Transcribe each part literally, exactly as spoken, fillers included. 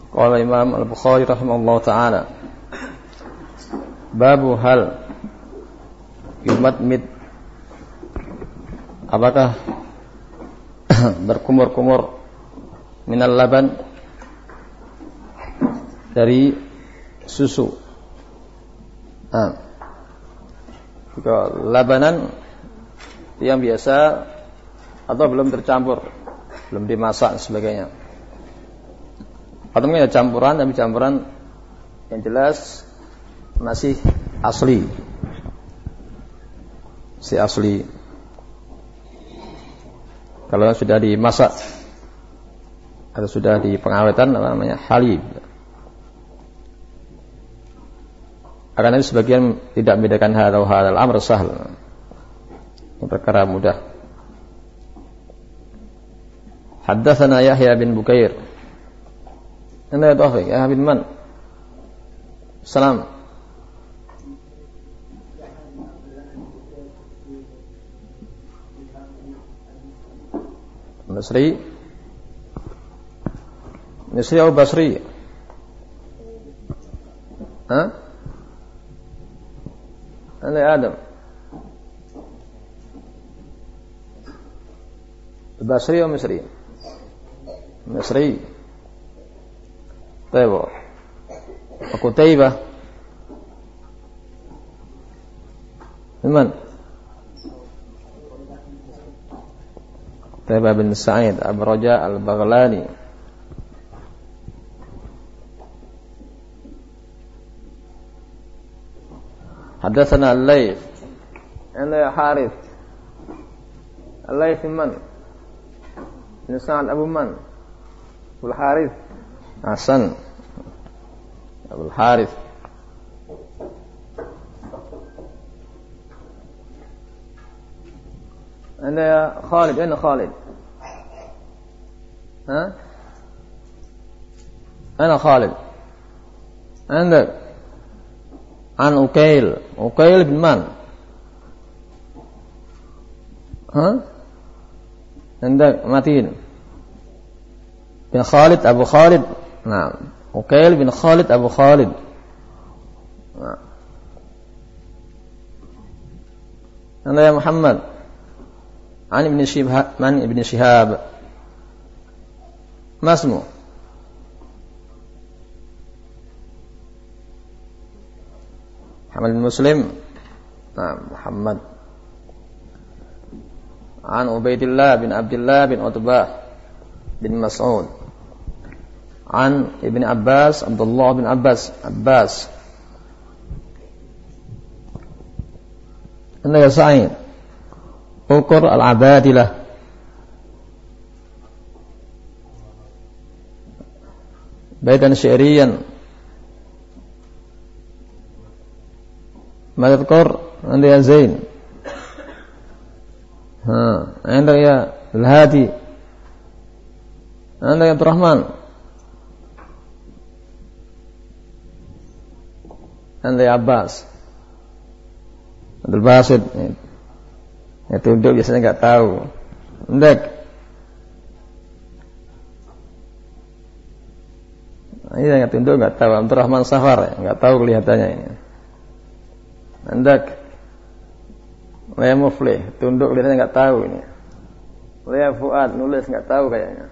Qala Imam Al-Bukhari rahimahullah ta'ala, babu hal yumatmid, apakah berkumur-kumur minal laban, dari susu. Nah, jika labanan yang biasa atau belum tercampur, belum dimasak dan sebagainya, atau mungkin ada campuran, tapi campuran yang jelas masih asli, si asli. Kalau sudah dimasak atau sudah di pengawetan, apa namanya, halib. Akan tapi sebagian tidak membedakan hal hal al-amr sahl, perkara mudah. Haddatsana Yahya bin Bukair. Anda taufik, Yahya bin man? Salam. Basri. Basri atau Basri? Hah? Anda Adam. Basri atau Misri? Misri. Taibah. Aku Taibah. Iman. Taibah bin Sa'id Abu Raja Al-Baghlani. Hadatsana Al-Layth. Ana Harith. Al-Layth man? Bin Sa'ad Abu Man? Abu Harith. Hasan. Abu Harith. أنا خالد. أين خالد؟ ها؟ أنا خالد. عندك عن أكيل. أكيل بن من؟ ها؟ عندك متين بن خالد أبو خالد. نعم. أكيل بن خالد أبو خالد. نعم. أنا يا محمد عن ابن شهاب. من ابن شهاب؟ ما اسمه؟ محمد بن مسلم. نعم محمد. عن عبيد الله بن عبد الله بن عتبة بن مسعود. عن ابن عباس عبد الله بن عباس عباس. أنا يا سعيد ukur al-abadilah, baitan syi'riyan, ma tadhkur anda ya Zain? Ha, anda ya Al-Hadi, anda ya Abdurrahman, anda ya Abbas, Abdul Basit. Ya tunduk biasanya enggak tahu. Ndek. Ini yang tunduk enggak tahu. Abdurrahman Safar enggak tahu kelihatannya ini. Ndek. Lea Muflih, tunduk kelihatannya enggak tahu ini. Lea Fuad nulis enggak tahu kayaknya.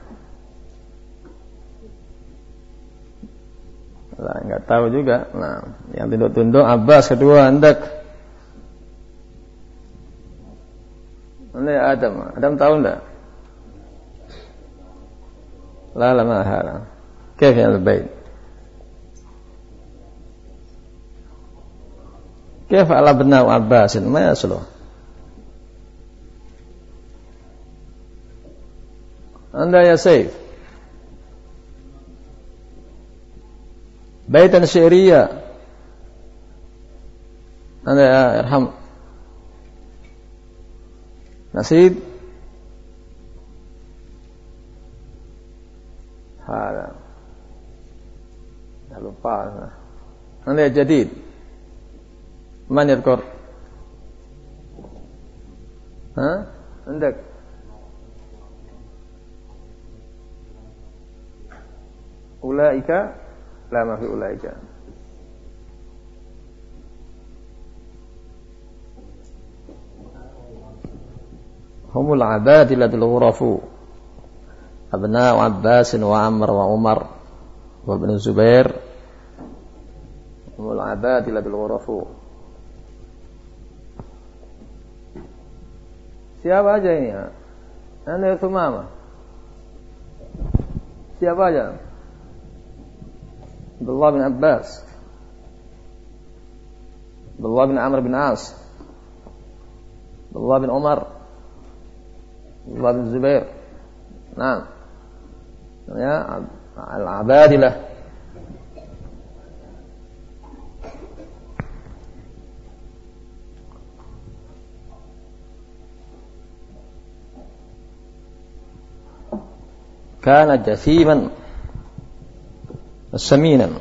Lah enggak tahu juga. Nah, yang tunduk-tunduk Abbas kedua, Ndek. Anda ya Adam. Adam tahu enggak? La la ma hala. Kayfa al-bait? Kayfa ala bnau Abbas? Ma yasluh? Anda ya Saif. Baitan syi'riyah. Anda ya Irham. Nasib. Hala. Dah lupa. Anda ya Jadid. Man yadhkur? Ha? Andak. Ulaika la ma fi ulaika. Humul abadilatul ghurafu abna'u Abbas wa Amr wa Umar wa Ibn Zubair. Humul abadilatul ghurafu. Siapa aja ini? Anda Thumama. Siapa aja? Abdullah bin Abbas, Abdullah bin Amr bin As, Abdullah bin Umar, Abdullah bin Zubair. Nah, ya, al-abadilah. Kana jathiman saminan,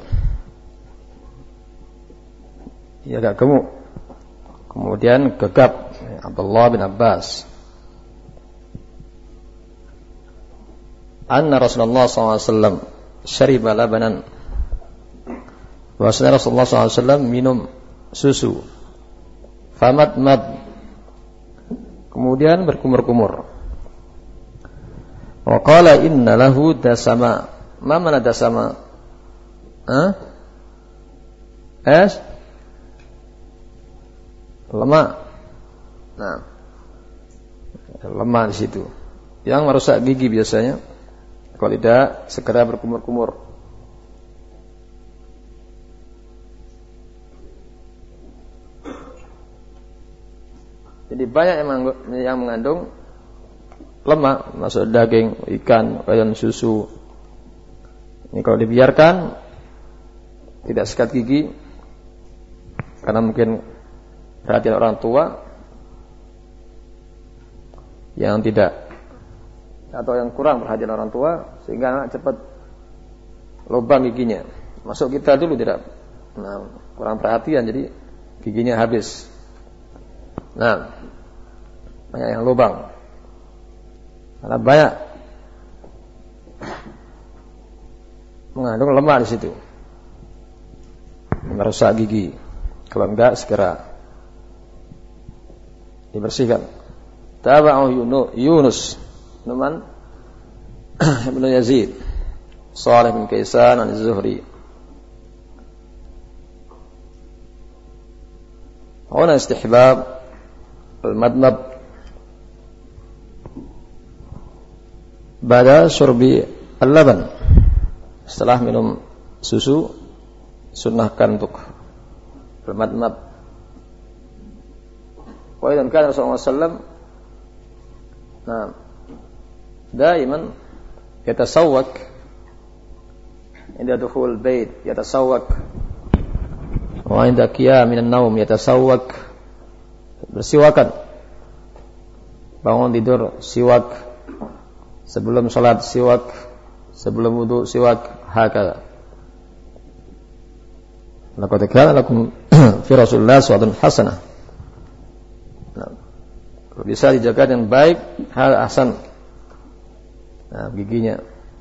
ya agak gemuk, kemudian gegap. Abdullah bin Abbas, anna Rasulullah sallallahu alaihi wasallam syariba labanan, bahwasanya Rasulullah sallallahu alaihi wasallam minum susu, famadmad, kemudian berkumur-kumur, wa qala inna lahu dasama. Ma mana dasama? Hah? Es? Lemak. Nah, lemak di situ. Yang merusak gigi biasanya. Kalau tidak, segera berkumur-kumur. Jadi banyak yang mengandung lemak, masuk daging, ikan, dan susu. Ini kalau dibiarkan tidak sikat gigi, karena mungkin perhatian orang tua yang tidak, atau yang kurang perhatian orang tua, sehingga anak cepat lubang giginya. Masuk kita dulu tidak, nah, kurang perhatian, jadi giginya habis. Nah, banyak yang lubang karena banyak mengandung lemak di situ, merusak gigi. Kalau enggak, segera dibersihkan. Taba'u Yunus Numan Ibn Yazid Salih bin Kaisan al-Zuhri. Huna istihbab al-madmad ba'da syurbi al-laban. Setelah minum susu, sunnahkan untuk al-madmad. Wa idzan kana Rasulullah sallallahu alaihi wasallam nah daiman yatasawwak inda dukhul bait, yatasawwak wa inda qiyam min an-naum yatasawwak, bersiwakan, bangun tidur siwak, sebelum salat siwak, sebelum wudu siwak, hakala. Laqad kana lakum fi Rasulillah uswatun hasanah. Nah, kalau bisa dijaga dengan baik, hal hasan. Nah, giginya.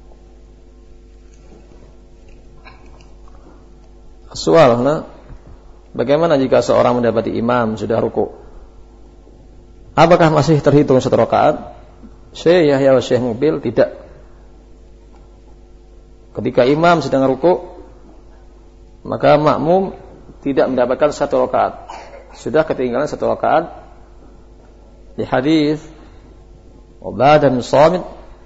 Soal, nah, bagaimana jika seorang mendapati imam sudah ruku'? Apakah masih terhitung satu rakaat? Syekh Yahya wa Syekh Mubil tidak. Ketika imam sedang ruku', maka makmum tidak mendapatkan satu rakaat, sudah ketinggalan satu rakaat. Di hadis Ubadah bin Samit,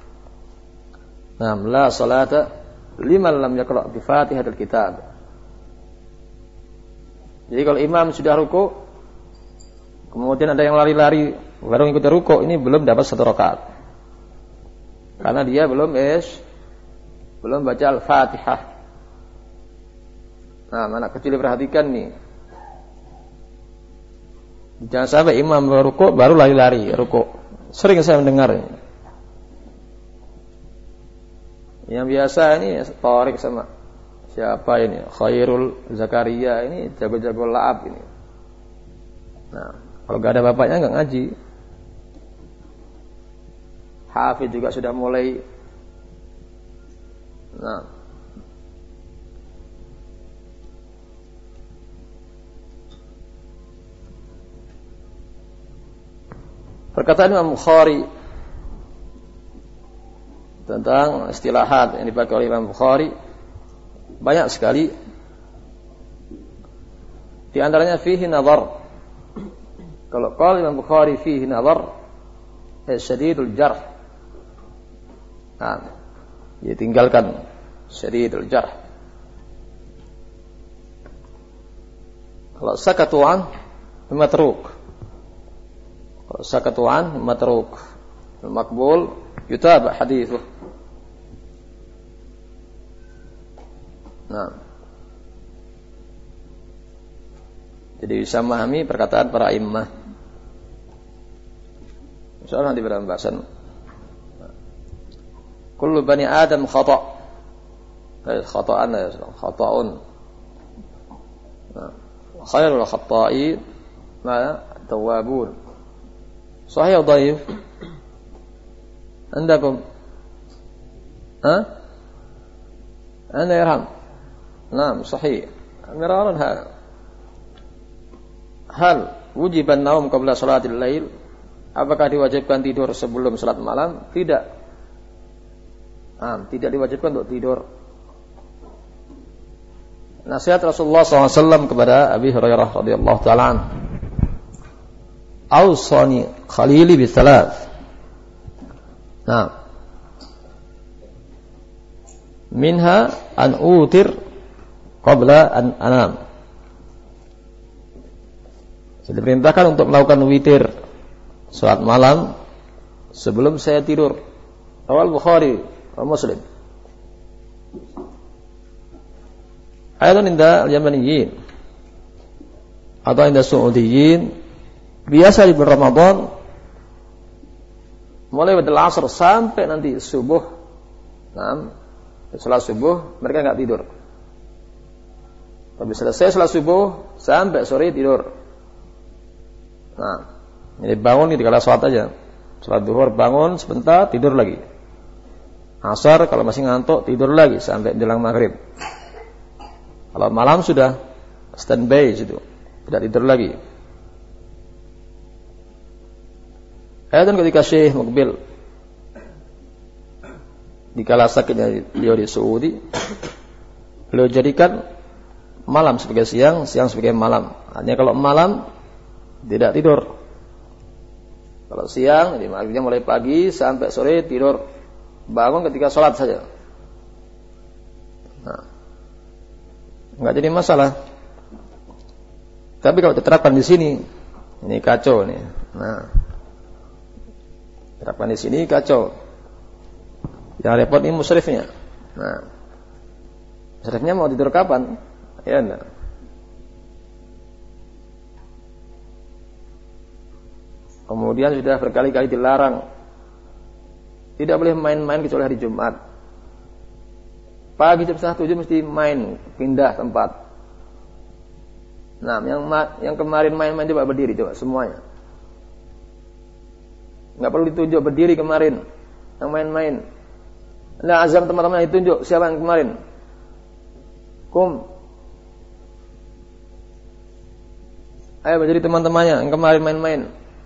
"Nam la salata liman lam yaqra' bi Fatihatil Kitab." Jadi kalau imam sudah ruku', kemudian ada yang lari-lari baru ikut ruku', ini belum dapat satu rakaat, karena dia belum is belum baca Al-Fatihah. Nah, anak kecil diperhatikan nih. Jangan sampai imam ruku' baru lari-lari ruku'. Sering saya mendengar ini. Yang biasa ini Tariq sama siapa ini? Khairul Zakaria ini jago-jago la'ab ini. Nah, kalau gak ada bapaknya gak ngaji. Hafiz juga sudah mulai. Nah, Perkataan Imam Bukhari tentang istilahat yang dipakai oleh Imam Bukhari banyak sekali. Di antaranya fihi nazar. Kalau qala Imam Bukhari fihi nazar, eh, syadidul jarh. Nah, dia tinggalkan syadidul jarh. Kalau sakatu an matruk. Kalau sakatu an matruk. Al-maqbul yutaba hadithuh. Nah, jadi bisa memahami perkataan para immah. Insyaallah nanti pada pembahasan. Kullu bani Adam khata'. Eh, khata'an ya, khata'un. Nah, khairul khata'in ma tawwabun. Sahih atau dhaif? Andakum? Ha? Anda yarham. Naam, sahih. Miraran hal. Hal wujiban naum qabla salatil lail? Apakah diwajibkan tidur sebelum salat malam? Tidak. Ah, tidak diwajibkan untuk tidur. Nasihat Rasulullah shallallahu alaihi wasallam kepada Abi Hurairah radhiyallahu ta'ala an. Awsani khalili bisalat. Nah. Minha an utir qabla an anam. Saya diperintahkan untuk melakukan witir salat malam sebelum saya tidur. Rawal Bukhari wa Muslim. Ayatan inda al-Yamaniyin atau inda Suudiyin biasa di bulan Ramadan mulai dari asar sampai nanti subuh. Nah, setelah subuh mereka enggak tidur. Tapi selesai setelah subuh sampai sore tidur. Nah, jadi bangun di kala salat aja. Salat zuhur bangun sebentar tidur lagi. Asar kalau masih ngantuk tidur lagi sampai menjelang maghrib. Kalau malam sudah standby situ, tidak tidur lagi. Dan ketika Syekh Muqbil di kala sakitnya beliau di Saudi, beliau jadikan malam sebagai siang, siang sebagai malam. Hanya kalau malam tidak tidur. Kalau siang, jadi maghribnya mulai pagi sampai sore tidur, bangun ketika sholat saja. Nah, nggak jadi masalah. Tapi kalau diterapkan di sini, ini kacau nih. Nah, terapkan di sini kacau. Yang repot ini musyrifnya. Nah, musyrifnya mau tidur kapan? Ya enggak. Kemudian sudah berkali-kali dilarang. Tidak boleh main-main kecuali hari Jumat. Pagi jam setengah tujuh mesti main, pindah tempat. Nah, yang yang kemarin main-main coba berdiri coba semuanya. Enggak perlu ditunjuk berdiri kemarin. Yang main-main. Nah, azam teman-teman ditunjuk siapa yang kemarin? Kum. Ayo berdiri teman-temannya yang kemarin main-main.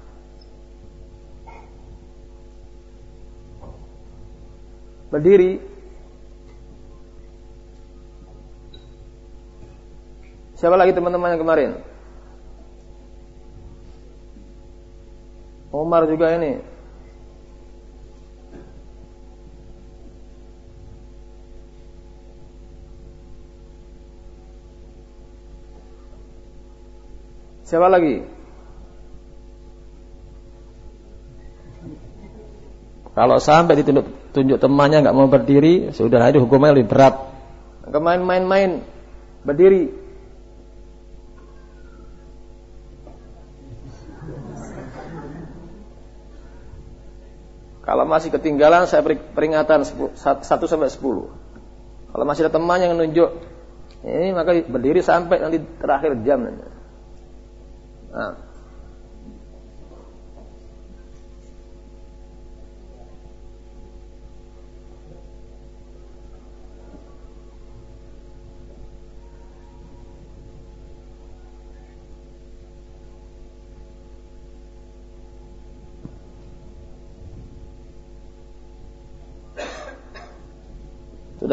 Berdiri. Siapa lagi teman-teman yang kemarin? Umar juga ini. Siapa lagi? Kalau sampai ditunjuk tunjuk temannya nggak mau berdiri, sudah itu hukumnya lebih berat. Kemain main-main berdiri. Kalau masih ketinggalan, saya beri peringatan satu sampai sepuluh. Kalau masih ada teman yang menunjuk, ini maka berdiri sampai nanti terakhir jam. Nah.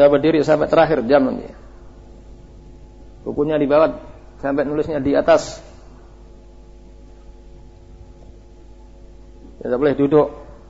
Sudah berdiri sampai terakhir jam nanti. Bukunya di bawah sampai nulisnya di atas. Tidak boleh duduk.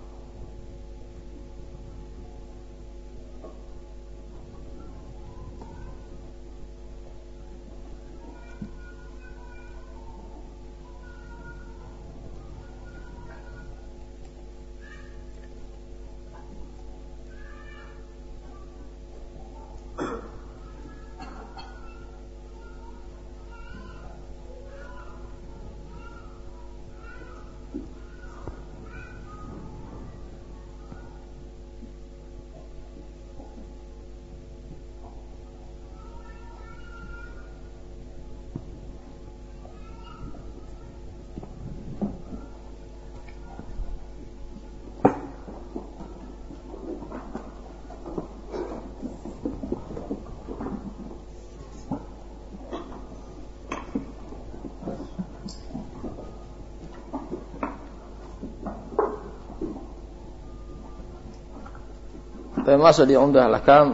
Termasuk di Umdah Al-Ahkam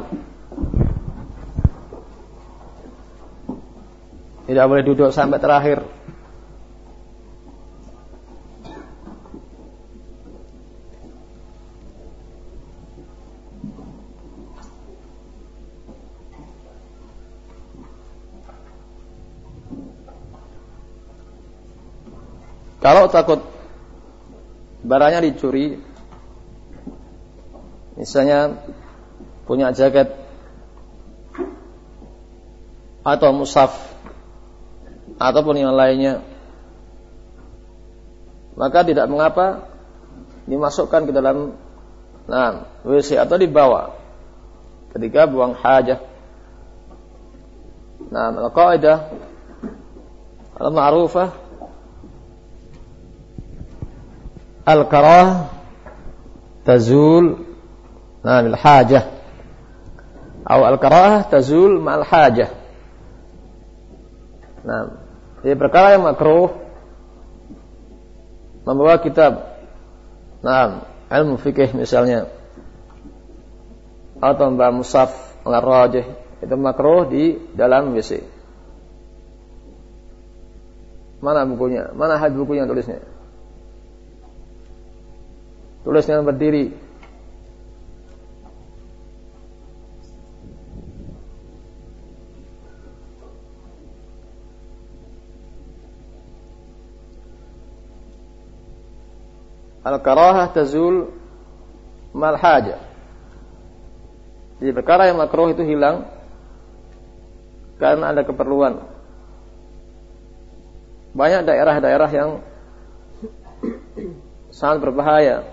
tidak boleh duduk sampai terakhir. Kalau takut barangnya dicuri, misalnya punya jaket atau mushaf ataupun yang lainnya, maka tidak mengapa dimasukkan ke dalam nah, W C atau dibawa ketika buang hajah. Nah, al-qaidah al-ma'rufah al-karah tazul nah bil hajah atau al-karahah tazul ma'al hajah. Nah, jadi perkara yang makruh membawa kitab nah ilmu fikih misalnya atau membawa mushaf al-rajih, itu makruh di dalam W C. Mana bukunya? Mana had bukunya tulisnya? Tulisnya berdiri. Al-karahah tazul mal hajah. Jadi perkara yang makruh itu hilang karena ada keperluan. Banyak daerah-daerah yang sangat berbahaya.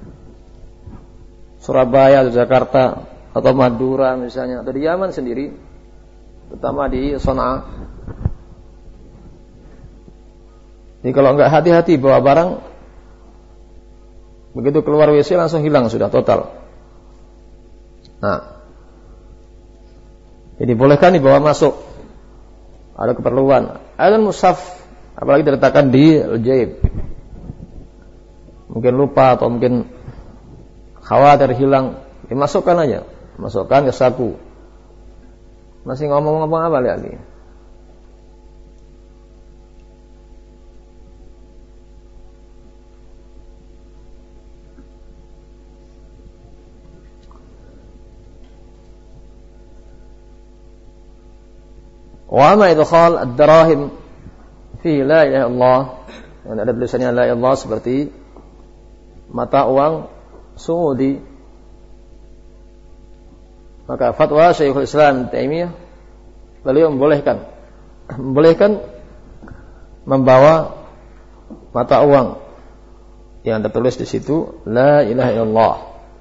Surabaya atau Jakarta atau Madura misalnya, atau di Yaman sendiri, terutama di Sana'a. Jadi kalau enggak hati-hati bawa barang, begitu keluar W C langsung hilang sudah total. Nah, jadi bolehkan dibawa masuk. Ada keperluan. Ada mushaf, apalagi diletakkan di al-jaib. Mungkin lupa atau mungkin khawatir hilang, dimasukkan aja, masukkan ke saku. Masih ngomong-ngomong apa lagi? Wa ma idkhal ad-darahim fi la ilaha illallah, yang ada tulisannya la ilaha illallah seperti mata uang Saudi. Maka fatwa Syekhul Islam Taimiyah, beliau membolehkan membolehkan membawa mata uang yang tertulis di situ la ilaha illallah.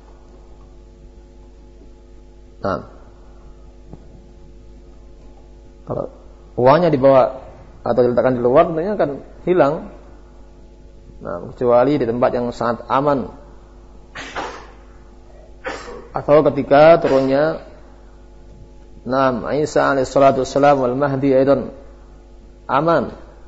Nah, kalau uangnya dibawa atau diletakkan di luar, tentunya akan hilang. Nah, kecuali di tempat yang sangat aman, atau ketika turunnya Naam Isa alaihi salatu wassalam wal Mahdi aidan aman.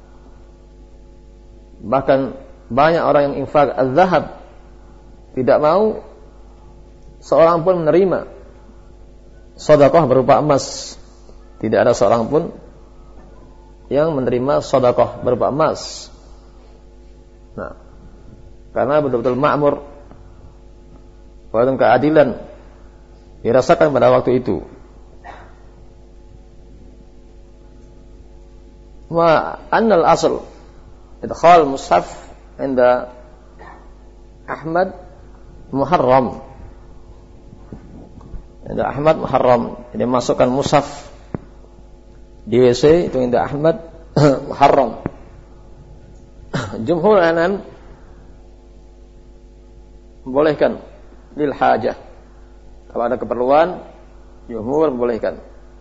Bahkan banyak orang yang infak az-zahab, tidak mau seorang pun menerima sedekah berupa emas. Tidak ada seorang pun yang menerima sedekah berupa emas. Nah, karena betul-betul makmur, walaupun keadilan dirasakan pada waktu itu. Wa annal asl idkhal mushaf inda Ahmad muharram. Inda Ahmad muharram. Jadi masukkan mushaf di W C itu inda Ahmad muharram. Jumhur anan membolehkan lil hajah. Kalau ada keperluan, jumhur membolehkan.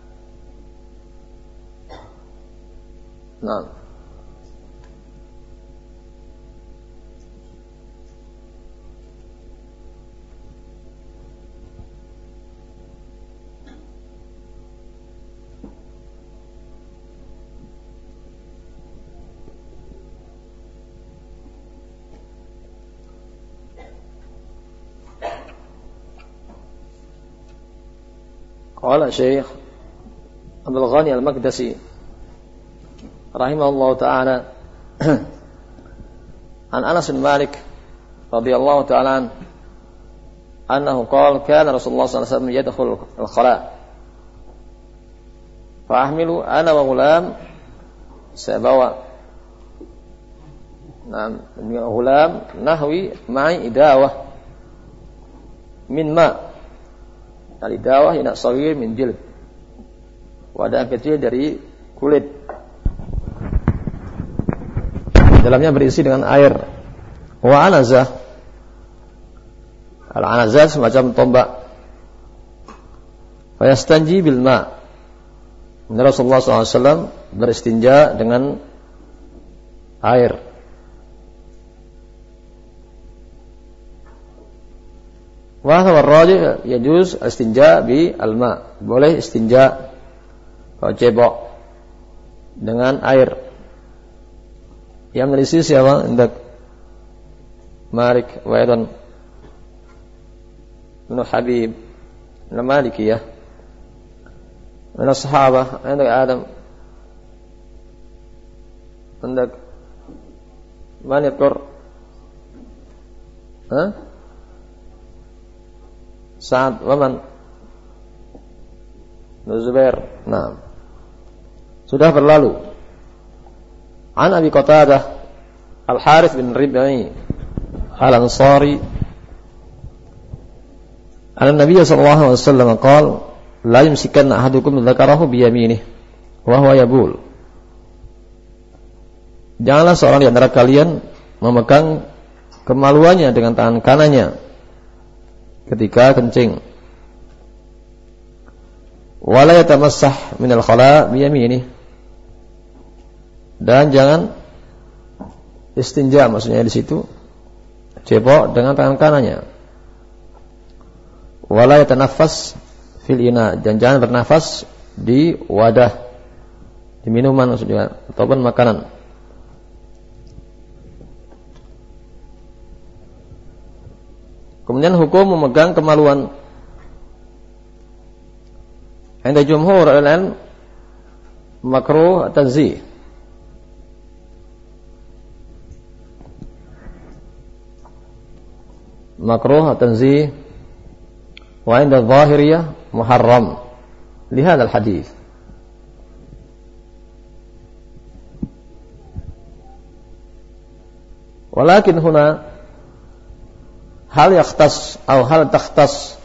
Nah. Qala Syekh Abdul Ghani Al-Maqdisi rahimahullah ta'ala an Anas bin Malik radhiyallahu ta'ala an annahu qala kana Rasulullah sallallahu alaihi wasallam yadkhul al-khala fa ahmilu ana wa ghulam, saya bawa nah ghulam nahwi ma'i idawah min ma' al-idawah ina saghir min jild, wadah kecil dari kulit, dalamnya berisi dengan air. Wa anazah, al-anazah semacam tombak. Fa yastanji bil ma', Rasulullah sallallahu alaihi wasallam beristinja dengan air. Wa huwa ar-rajih yajuz istinja bi al-ma', boleh istinja atau cebok dengan air. Yang berisi siapa? Indak Malik wa Aidan bin Habib bin Malikiyah min as-sahabah, indak Adam, indak man yakur ha Sa'ad wa man Zubair. Nah, sudah berlalu. An Abi Qatadah Al-Harith bin Rib'i Al-Ansari An-Nabiy sallallahu alaihi wasallam qala la yumsikanna ahadukum dzakarahu bi yaminih wa huwa yabul. Janganlah seorang di antara kalian memegang kemaluannya dengan tangan kanannya ketika kencing. Wala yatamassah minal khala bi yaminih, dan jangan istinja, maksudnya di situ cebok dengan tangan kanannya. Wala yatanaffas fil ina, dan jangan bernafas di wadah, di minuman maksudnya ataupun makanan. Kemudian hukum memegang kemaluan. Inda jumhur al-ilm makruh tanzih. Makruh tanzih wa inda dhahiriyah muharram li hadzal hadis. Walakin huna hal yakhtas atau hal takhtas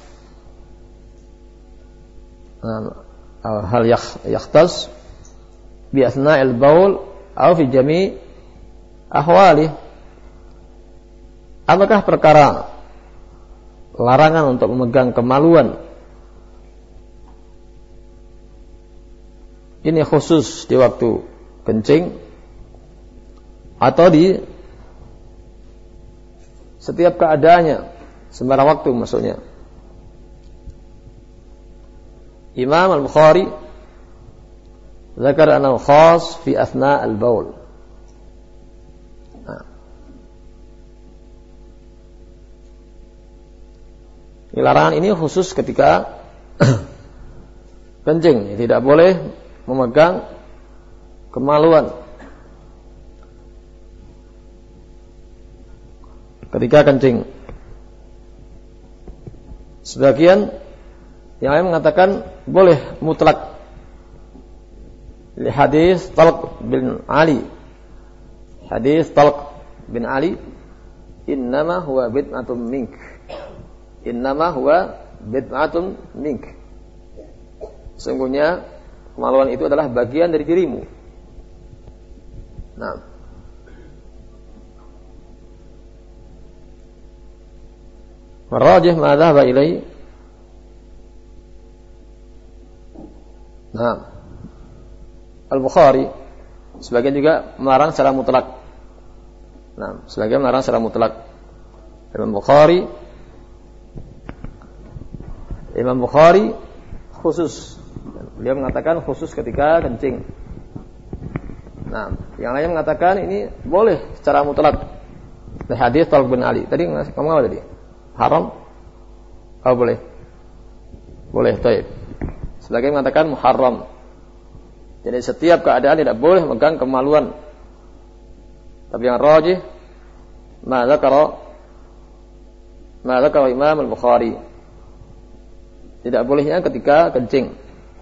atau hal yakhtas bi athna'il baul atau fi jami' ahwali. Apakah perkara larangan untuk memegang kemaluan ini khusus di waktu kencing atau di setiap keadaannya, sembarang waktu maksudnya? Imam Al-Bukhari zakar annahu khas fi athna' al-baul. Nah. Larangan ini khusus ketika kencing, tidak boleh memegang kemaluan ketika kencing. Sebagian yang lain mengatakan boleh mutlak. Li hadis Talq bin Ali. Hadis Talq bin Ali, innama huwa bid'atun mink. Innama huwa bid'atun mink. Sesungguhnya kemaluan itu adalah bagian dari dirimu. Nah, warrajih ma dhahaba ilaihi. Nah, Al-Bukhari sebagian juga melarang secara mutlak. Nah, sebagian melarang secara mutlak. Imam Bukhari Imam Bukhari khusus. Beliau mengatakan khusus ketika kencing. Nah, yang lain mengatakan ini boleh secara mutlak. Dari hadis Talq bin Ali. Tadi kamu apa tadi? Haram? Oh, boleh. Boleh, baik. Sebagian mengatakan muharram. Jadi setiap keadaan tidak boleh megang kemaluan. Tapi yang rajih ma dzakara ma dzakara Imam Al-Bukhari. Tidak bolehnya ketika kencing.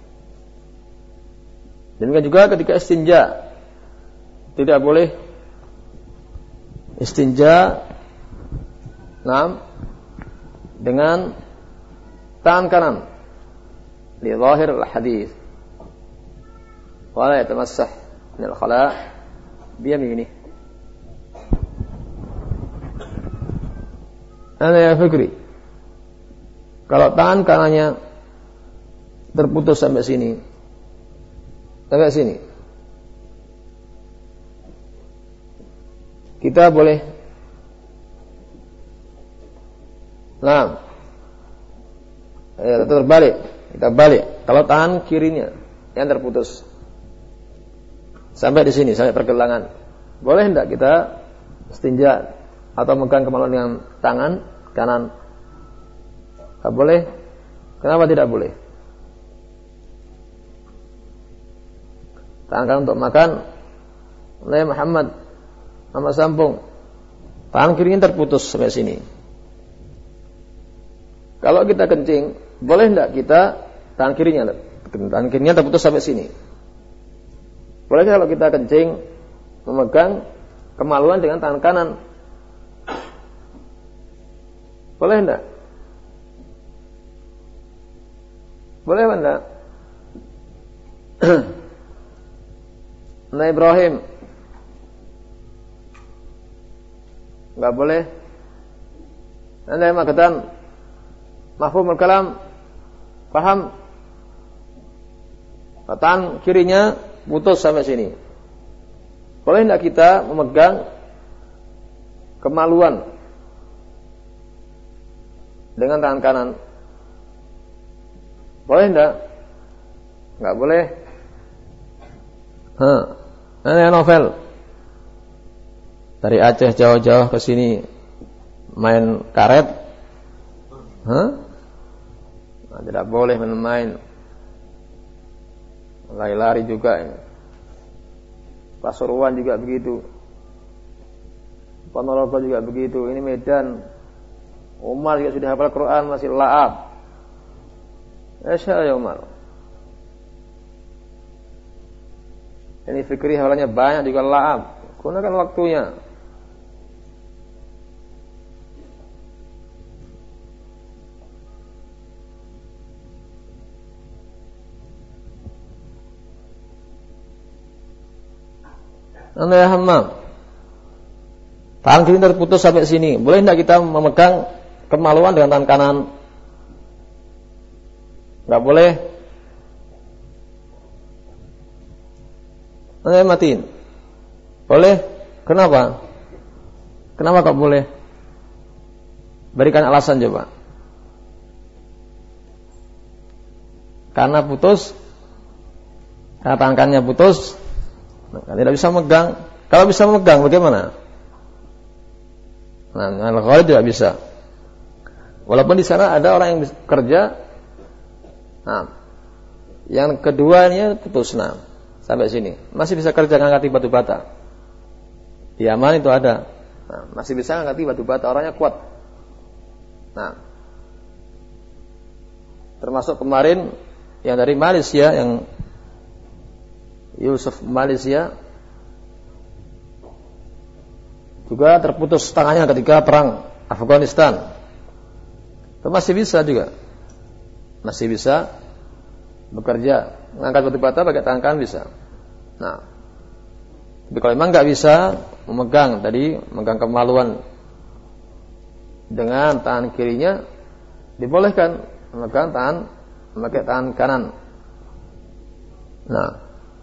Dan juga ketika istinja. Tidak boleh istinja nam dengan tangan kanan. Li zahir al-hadis. Wala yatamassah min al-khala' bi yaminihi. Ana ya Fikri. Kalau tangan kanannya terputus sampai sini. Sampai sini. Kita boleh Nah, eh, terbalik. Kita balik. Kalau tangan kirinya yang terputus sampai di sini, sampai pergelangan, boleh tidak kita istinja atau megang kemaluan dengan tangan kanan? Tak boleh. Kenapa tidak boleh? Tangan kanan untuk makan. Oleh Muhammad Muhammad Sampung, tangan kirinya terputus sampai sini. Kalau kita kencing, boleh tidak kita tangan kirinya tangan kirinya terputus sampai sini? Boleh kalau kita kencing memegang kemaluan dengan tangan kanan? Boleh tidak? Boleh tidak? Nah, Ibrahim enggak boleh. Anda mengatakan mafhumul kalam, paham? Tangan kirinya putus sampai sini. Boleh tidak kita memegang kemaluan dengan tangan kanan? Boleh tidak? Enggak boleh. Hah. Ini novel. Dari Aceh jauh-jauh ke sini main karet. Hah? Nah, tidak boleh main-main. Lari-lari juga. Pasuruan juga begitu. Ponorogo juga begitu. Ini Medan. Umar juga sudah hafal Quran masih la'ab. Masya Allah Umar. Ini fikri hafalannya banyak juga la'ab. Gunakan waktunya. Anda ya hammam. Tangan kiri terputus sampai sini. Boleh tidak kita memegang kemaluan dengan tangan kanan? Enggak boleh. Anda matiin. Boleh? Kenapa? Kenapa kok boleh? Berikan alasan coba. Karena putus. Karena tangannya putus. Maka tidak bisa megang. Kalau bisa megang bagaimana? Nah, al-ghalib tidak bisa. Walaupun di sana ada orang yang kerja, nah, Yang keduanya putus. Nah, sampai sini masih bisa kerja ngangkati batu bata. Di Yaman itu ada. Nah, masih bisa ngangkati batu bata, orangnya kuat. Nah, termasuk kemarin yang dari Malaysia, yang Yusuf Malaysia juga terputus tangannya ketika perang Afghanistan. Itu masih bisa juga, masih bisa bekerja, mengangkat batu bata pakai tangan kanan bisa. Nah, tapi kalau memang nggak bisa memegang tadi, memegang kemaluan dengan tangan kirinya, dibolehkan memegang tangan, memakai tangan kanan. Nah,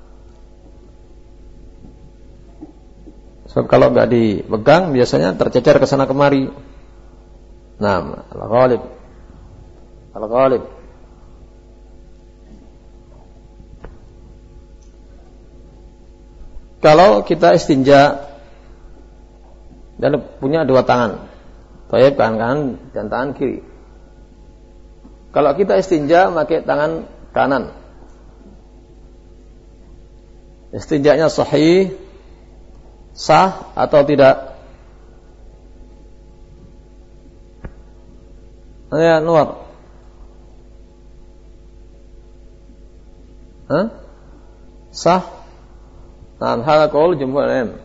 sebab kalau nggak dipegang biasanya tercecer ke sana kemari. Nah, al-ghalib, al-ghalib. Kalau kita istinja dan punya dua tangan, baik tangan kanan dan tangan kiri. Kalau kita istinja pakai tangan kanan, istinjanya sahih, sah atau tidak? Ya, Nur. Hah? Sah? Nah, hal qaul jumhur ulama.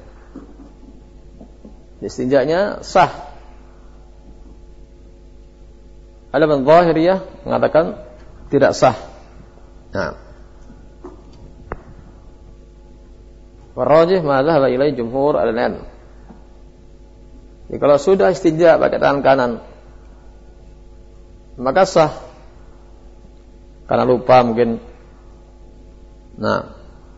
Istinjanya sah. Ada yang zahiriyah mengatakan tidak sah. Nah, warajih ma dhahaba ilai jumhur ulama. Jadi kalau sudah istinja pakai tangan kanan, maka sah. Karena lupa mungkin. Nah,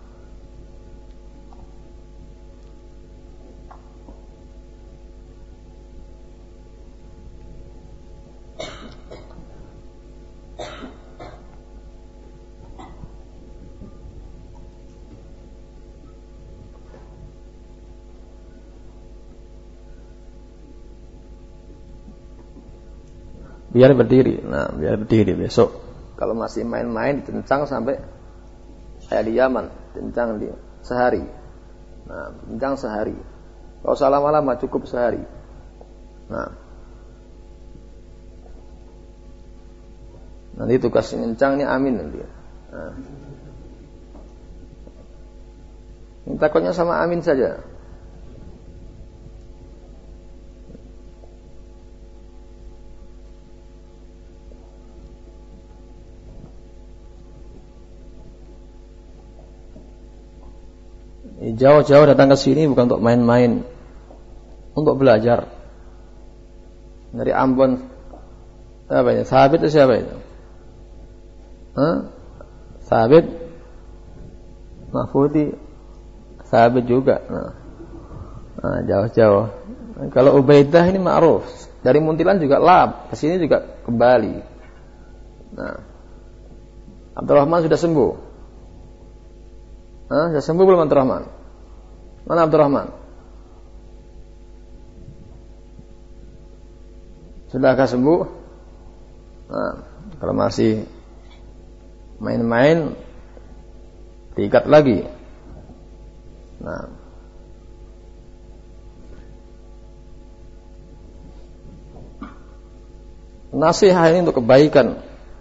biar berdiri. Nah, biar berdiri besok. Kalau masih main-main ditencang sampai kayak di Yaman, tencang dia sehari. Nah, tencang sehari. Kalau usah lama-lama, cukup sehari. Nah, nanti tugas ngencangnya amin nanti. Nah, ini takutnya sama amin saja. Jauh-jauh datang ke sini bukan untuk main-main, untuk belajar. Dari Ambon, apa ini? Sabit itu siapa itu? Hah? Sabit, Mahfudi, Sabit juga. Nah, nah jauh-jauh. Nah, kalau Ubaidah ini ma'ruf, dari Muntilan juga lab, ke sini juga kembali. Nah, Abdurrahman sudah sembuh. Hah? Sudah sembuh belum Abdurrahman? Mana Abdurrahman? Sudahkah sembuh? Nah, kalau masih main-main, diikat lagi. Nah, nasihat ini untuk kebaikan.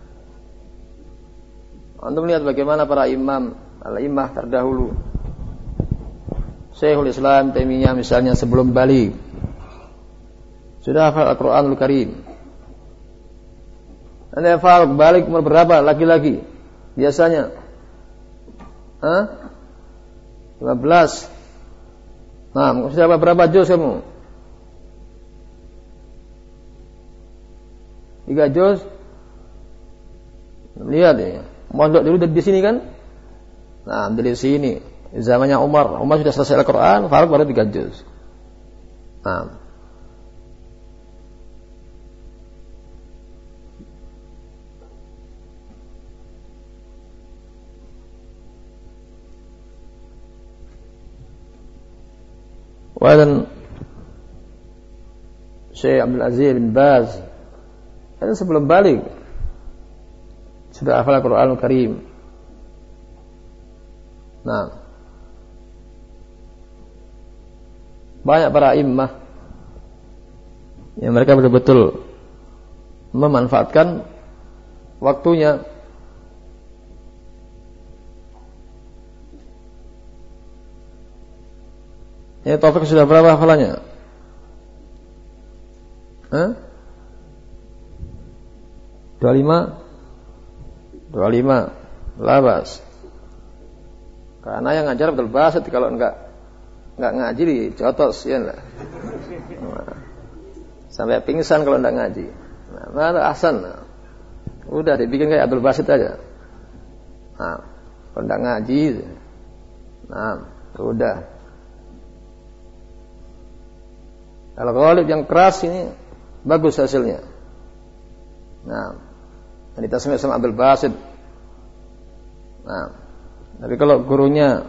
Antum lihat bagaimana para imam, al-imah terdahulu. Syekhul Islam Taimiyah misalnya sebelum balik sudah hafal Al-Quranul Karim. Anda hafal balik umur berapa laki-laki? Biasanya Hah? lima belas. Nah, sudah berapa juz kamu? Tiga juz. Lihat ya, mondok dulu dari sini kan? Nah, dari sini. Zamannya Umar, Umar sudah selesai Al-Quran, Faruk baru tiga juz. Nah, dan Syekh Abdul Aziz bin Baz itu sebelum balik sudah hafal Al-Quranul Karim. Nah, banyak para imam yang mereka betul-betul memanfaatkan waktunya. Ya, Taufik sudah berapa hafalannya? Hah? dua puluh lima? dua puluh lima. Labas. Karena yang ngajar betul basit, kalau enggak enggak ngaji dicotos ya enggak. Nah, sampai pingsan kalau enggak ngaji. Nah, mana Hasan? Nah, udah dibikin kayak Abdul Basit aja. Nah, kalau enggak ngaji, nah, udah. Kalau ghalib yang keras ini bagus hasilnya. Nah, yang ditasmi sama Abdul Basit. Nah, tapi kalau gurunya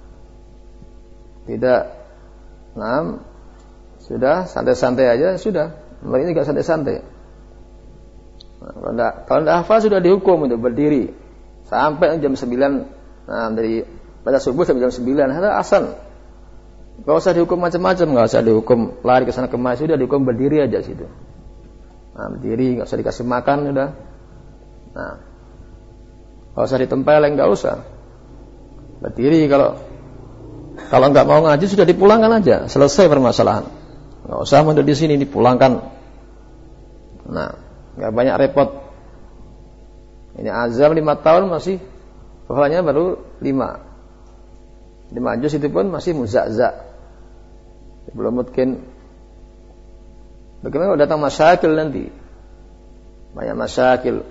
tidak, nah, sudah santai-santai aja sudah. Ini enggak santai-santai. Nah, kalau enggak, kalau enggak hafal sudah dihukum untuk berdiri sampai jam sembilan. Nah, dari pada subuh sampai jam sembilan. Ada asan. Enggak usah dihukum macam-macam, enggak usah dihukum lari ke sana kemari, sudah dihukum berdiri aja situ. Nah, berdiri, enggak usah dikasih makan sudah. Nah, enggak usah ditempeleng, enggak usah. Berdiri, kalau kalau enggak mau ngaji sudah dipulangkan aja, selesai permasalahan. Enggak usah mundur di sini, dipulangkan. Nah, enggak banyak repot. Ini azam lima tahun masih pokoknya baru lima. Lima juz itu pun masih muzakzak. Belum mungkin. Bagaimana kalau datang masyakil nanti? Banyak masyakil.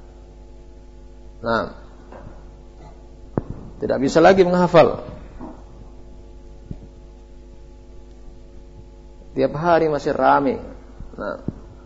Nah, tidak bisa lagi menghafal. Tiap hari masih rame. Nah,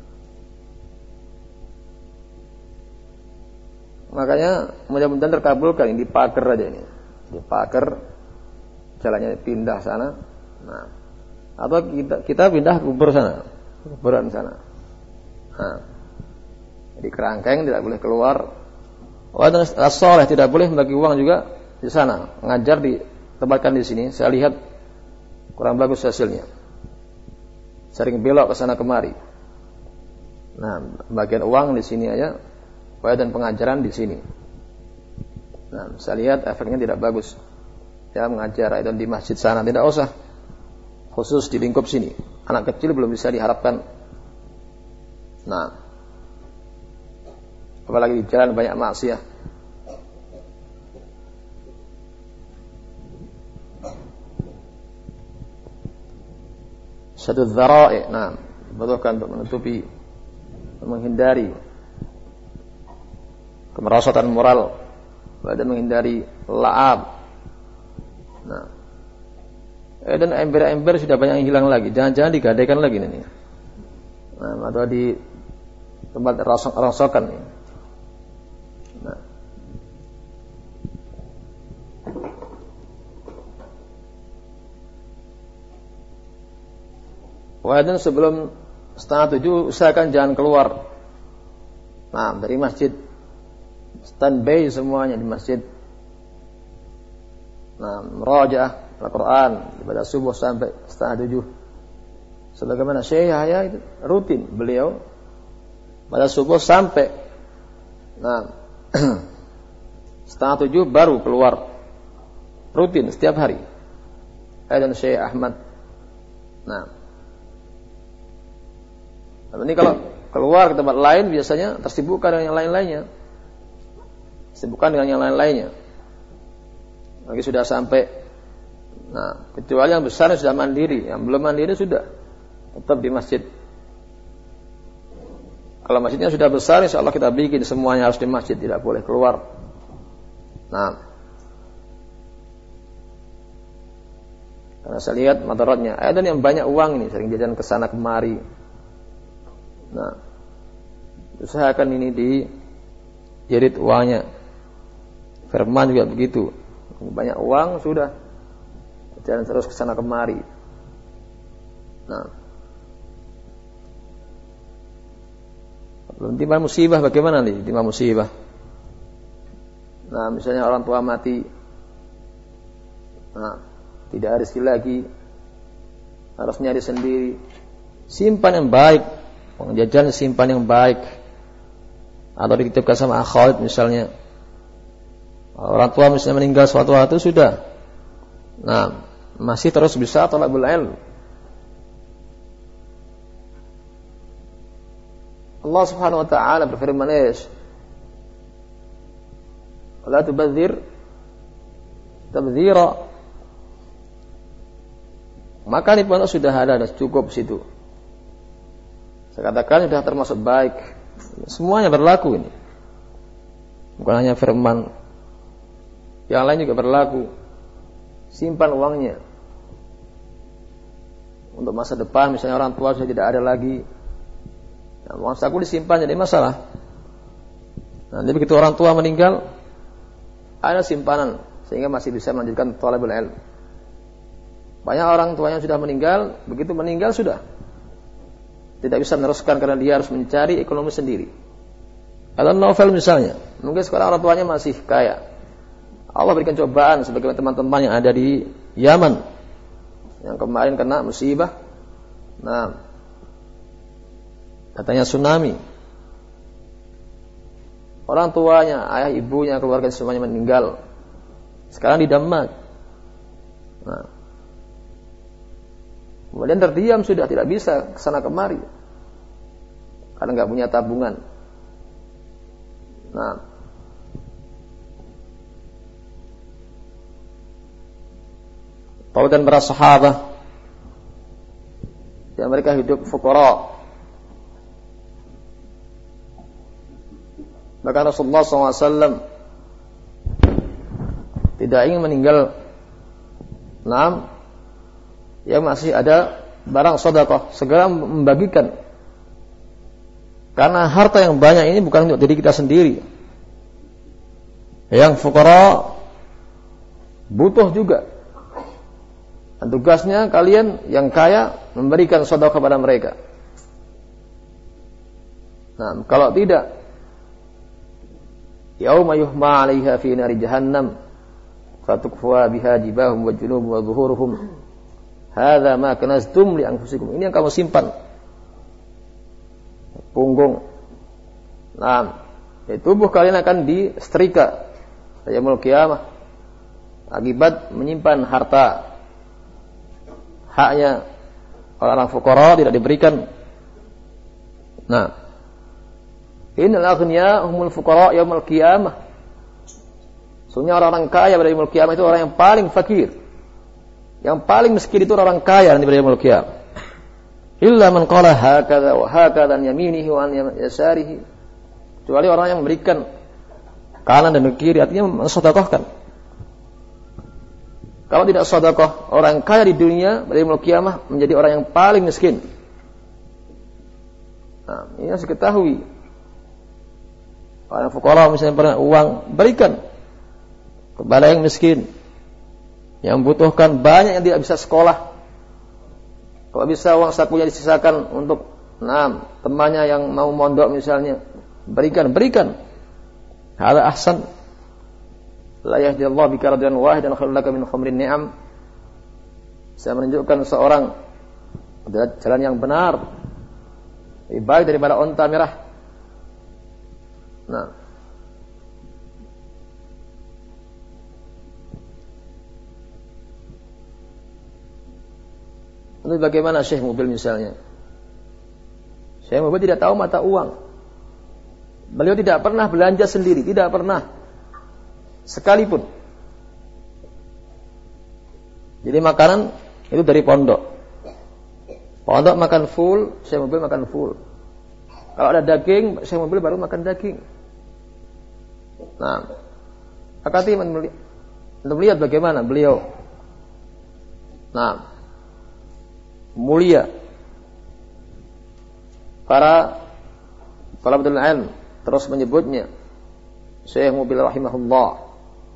makanya mudah-mudahan terkabulkan. Ini dipaker aja ini. Dipaker, jalannya pindah sana. Nah, atau kita kita pindah kubur sana, kuburan sana. Nah, jadi kerangkeng tidak boleh keluar. Oh, dan as-saleh tidak boleh membagi uang juga di sana. Ngajar di tempatkan di sini. Saya lihat kurang bagus hasilnya. Sering belok ke sana kemari. Nah, bagian uang di sini aja, dan pengajaran di sini. Nah, saya lihat efeknya tidak bagus. Ya, mengajar dan di masjid sana tidak usah. Khusus di lingkup sini. Anak kecil belum bisa diharapkan. Nah, apalagi di jalan banyak maksiat. Satu dzara'i, nah, dibutuhkan untuk menutupi, menghindari kemerosotan moral dan menghindari la'ab. Nah, eh, dan ember-ember sudah banyak yang hilang lagi. Jangan-jangan digadaikan lagi nih. Nah, atau di tempat rongsokan nih. Nah, walaupun sebelum setengah tujuh usahakan jangan keluar. Nah, dari masjid, standby semuanya di masjid. Nah, merajaah Al-Quran pada subuh sampai setengah tujuh. Sebagaimana Syekh Yahya itu rutin beliau pada subuh sampai nah setengah tujuh baru keluar, rutin setiap hari. Dan Syekh Ahmad. Nah, ini kalau keluar ke tempat lain biasanya tersibukkan dengan yang lain-lainnya. Tersibukkan dengan yang lain-lainnya. Lagi sudah sampai. Nah, kecuali yang besar yang sudah mandiri, yang belum mandiri sudah tetap di masjid. Kalau masjidnya sudah besar, insya Allah kita bikin semuanya harus di masjid, tidak boleh keluar. Nah, karena saya lihat madaratnya, ada yang banyak uang ini, sering jajan kesana kemari. Nah, usahakan ini di jerit uangnya. Firman juga begitu, banyak uang sudah jalan terus kesana kemari. Nah, belum timpa musibah, bagaimana nih timpa musibah? Nah, misalnya orang tua mati, Nah, tidak ada rezeki lagi, harus nyari sendiri. Simpan yang baik, uang jajan simpan yang baik, atau dititipkan sama akhwat misalnya. Orang tua misalnya meninggal suatu waktu sudah, nah masih terus bisa thalabul ilm. Allah Subhanahu wa taala berfirman, "Wala tubadzir tabdzira." Maka di pondok sudah ada, sudah cukup situ. Saya katakan sudah termasuk baik. Semuanya berlaku ini. Bukan hanya firman, yang lain juga berlaku. Simpan uangnya untuk masa depan, misalnya orang tua sudah tidak ada lagi. Nah, uang saku disimpan, jadi masalah. Nanti begitu orang tua meninggal, ada simpanan sehingga masih bisa melanjutkan thalabul ilm. Banyak orang tuanya sudah meninggal, begitu meninggal sudah tidak bisa meneruskan karena dia harus mencari ekonomi sendiri. Kalau novel misalnya, mungkin sekarang orang tuanya masih kaya. Allah berikan cobaan sebagaimana teman-teman yang ada di Yaman yang kemarin kena musibah. Nah, katanya tsunami. Orang tuanya, ayah ibunya, keluarga semuanya meninggal. Sekarang di Dammam. Nah, kemudian terdiam sudah, tidak bisa kesana kemari karena nggak punya tabungan. Nah, tahudan para sahabat yang mereka hidup fuqara. Maka Rasulullah shallallahu alaihi wasallam tidak ingin meninggal enam yang masih ada barang sedekah, segera membagikan. Karena harta yang banyak ini bukan untuk diri kita sendiri. Yang fuqara butuh juga. Dan tugasnya kalian yang kaya memberikan sedekah kepada mereka. Nah, kalau tidak, yauma yuhma 'alaiha fi nari jahannam fatukfa biha jibahum wa junubuhum wa zuhuruhum hadza ma kanaztum li anfusikum. Ini yang kamu simpan. Punggung. Nah, tubuh kalian akan disetrika yaumul qiyamah akibat menyimpan harta. Haknya orang-orang fuqara tidak diberikan. Nah, innal aghniya humul fuqara yaumul qiyamah. Sesungguhnya orang-orang kaya pada yaumul qiyamah itu orang yang paling fakir. Yang paling miskin itu orang kaya nanti pada yaumul qiyamah. Illa man qala hakadha wa hakadha an yaminihi wa an yasarihi. Kecuali orang yang memberikan kanan dan kiri, artinya mensedekahkan. Kalau tidak sedekah, orang kaya di dunia pada yaumul qiyamah menjadi orang yang paling miskin. Nah, ini harus diketahui. Orang fuqara misalnya pernah uang, berikan kepada yang miskin, yang membutuhkan, banyak yang tidak bisa sekolah. Kalau bisa uang sakunya disisakan untuk nah, temannya yang mau mondok misalnya, berikan, berikan. Hala ahsan. La yahdillahu bika rajulan wahidan khairul laka min humrin ni'am. Saya menunjukkan seorang jalan yang benar lebih baik daripada unta merah. Nah, lalu bagaimana Syekh Mubil misalnya? Syekh Mubil tidak tahu mata uang. Beliau tidak pernah belanja sendiri, tidak pernah. Sekalipun. Jadi makanan itu dari pondok. Pondok makan full, Syekh Mubil makan full. Kalau ada daging, Syekh Mubil baru makan daging. Nah, akati untuk melihat bagaimana beliau. Nah, mulia para talabatul ilm terus menyebutnya Syekh Mubil rahimahullah.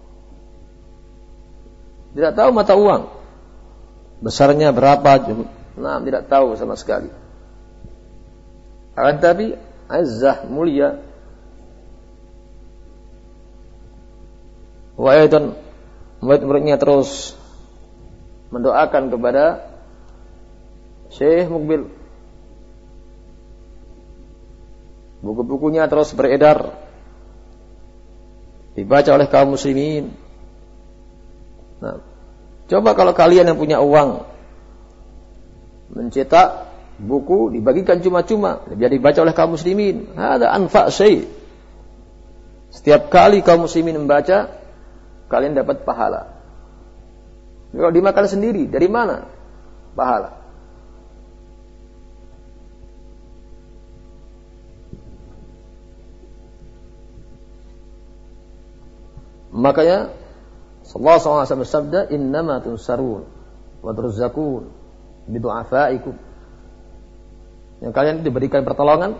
Tidak tahu mata uang besarnya berapa, nah tidak tahu sama sekali. Akan tapi azzah mulia. Wa aidan murid-muridnya terus mendoakan kepada Syekh Mukbil. Buku-bukunya terus beredar, dibaca oleh kaum muslimin. Nah, coba kalau kalian yang punya uang mencetak buku dibagikan cuma-cuma, biar dibaca oleh kaum muslimin. Ada anfa' syai'. Setiap kali kaum muslimin membaca, kalian dapat pahala. Kalau dimakan sendiri, dari mana pahala? Makanya Sallallahu alaihi wasallam bersabda, "Innama tunsarun wa turzakun bidu'afaikum." Yang kalian diberikan pertolongan,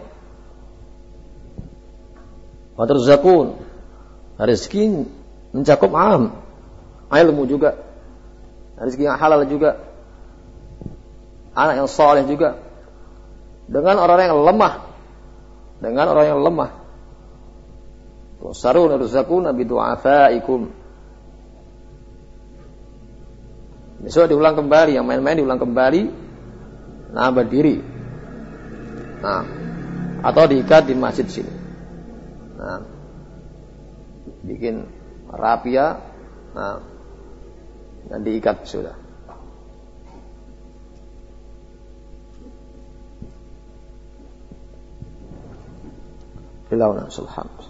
wa turzakun, rezeki mencakup am, ilmu juga, rezeki yang halal juga, anak yang saleh juga, dengan orang yang lemah, dengan orang yang lemah. Tunsarun wa turzakun bidu'afaikum. Besok diulang kembali, yang main-main diulang kembali, nah berdiri, nah atau diikat di masjid sini, nah bikin rapia, nah dan diikat sudah. Bilawna subhanallah.